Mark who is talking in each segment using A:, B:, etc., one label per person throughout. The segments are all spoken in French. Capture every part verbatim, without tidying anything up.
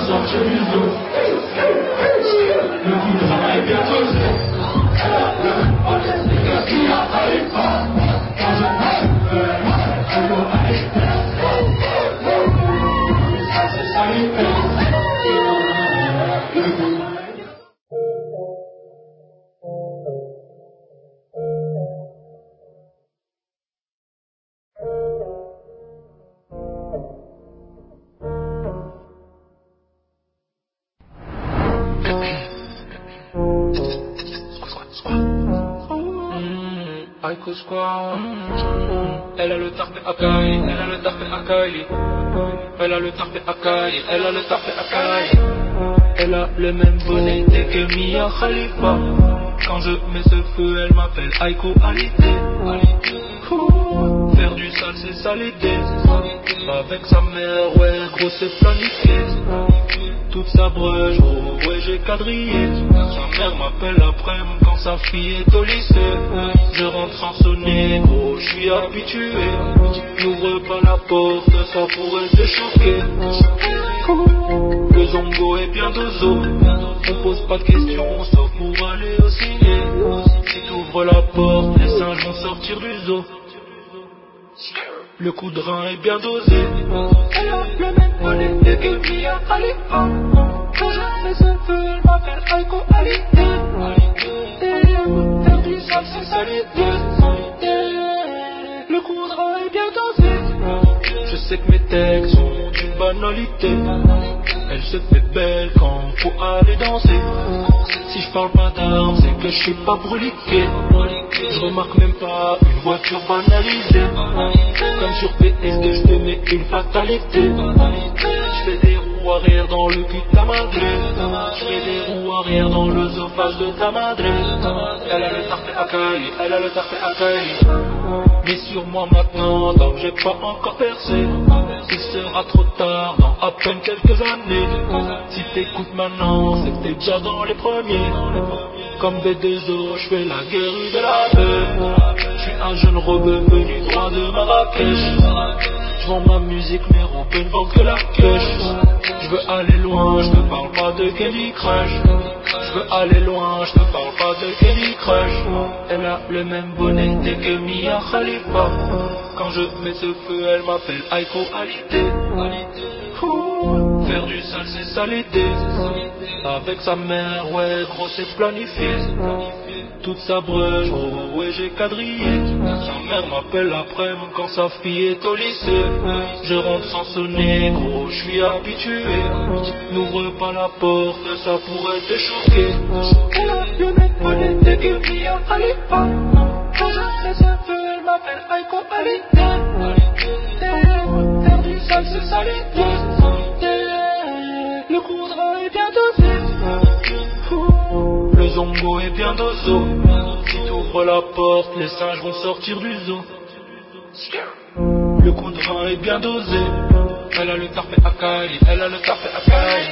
A: sortir du zoo. Le coup de travail est bien posé. Elle a le même problème, c'est que qui n'arrive pas. Quand je me fais, elle doit aller. Ça c'est salutaire. Le coup
B: Aiko Squad. Elle a le tarpé Akai, elle a le tarpé Akai. Elle a le tarpé Akai, elle a le tarpé Akai. Elle a le même bonnet que Mia Khalifa. Quand je mets ce feu, elle m'appelle Aiko Alité. Faire du sale, c'est ça l'idée. Avec sa mère, ouais, gros, c'est planifié. Toute sa brèche, oh, ouais, j'ai quadrillé. Sa mère m'appelle après quand sa fille est au lycée. Je rentre sans sonner, gros, je suis habitué. N'ouvre pas la porte, ça pourrait te choquer. Le zongo est bien dozo. On pose pas de questions, sauf pour aller au ciné. Si t'ouvres la porte, les singes vont sortir du zoo. Le coup de rein est bien dosé. Elle a le même bonnet que Mia Khalifa. Quand je fais ce feu, elle m'appelle Aiko Alité. Faire du sale, c'est salité. Le coup de rein est bien dosé. Je sais que mes textes sont d'une banalité. Elle se fait belle quand faut aller danser. Si je parle pas d'armes, c'est que je suis pas broliqué. Je remarque même pas une voiture banalisée. Comme sur P S deux, je te mets une fatalité. Je fais des roues arrière dans le cul de ta madre. Je fais des roues arrière dans l'œsophage de ta madre. Elle a le tarpé Akai, elle a le tarpé Akai. Mais sur moi maintenant, tant que j'ai pas encore percé. Il sera trop tard dans à peine quelques années. Si t'écoutes maintenant, c'est que t'es déjà dans les premiers. Comme B deux O, je fais la guerre de la paix. Je suis un jeune rebeu venu droit de Marrakech. Je vends ma musique, mes robes ne vendent que la cash. Je veux aller loin, je te parle pas de Candy Crush. Je veux aller loin, je te parle pas de Candy Crush. Elle a le même bonnet que Mia Khalifa. Quand je mets ce feu, elle m'appelle Aiko Alité. Faire du sale, c'est ça l'idée. Avec sa mère, ouais, gros, c'est planifié. Toute sa brèche, oh, ouais, j'ai quadrillé. Sa mère m'appelle après quand sa fille est au lycée. Je rentre sans sonner, gros, je suis habitué. N'ouvre pas la porte, ça pourrait te choquer. Elle a le même bonnet que Mia Khalifa. Quand je fais ce feu, elle m'appelle Aiko Alité. Faire du sale, c'est salité. Le coup de rein est bien dosé. Le zongo est bien dozo. Si t'ouvres la porte, les singes vont sortir du zoo. Le coup de rein est bien dosé. Elle a le tarpé Akai, elle a le tarpé Akai.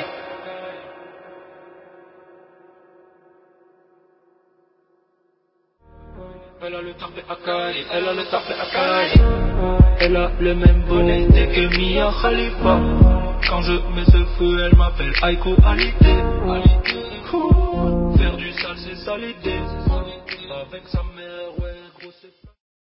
B: Elle a le tarpé Akai, elle a le tarpé Akai. Elle a le même bonnet que Mia Khalifa. Quand je mets ce feu, elle m'appelle Aiko Alité. Faire du sale, c'est ça l'idée. Avec sa mère, ouais.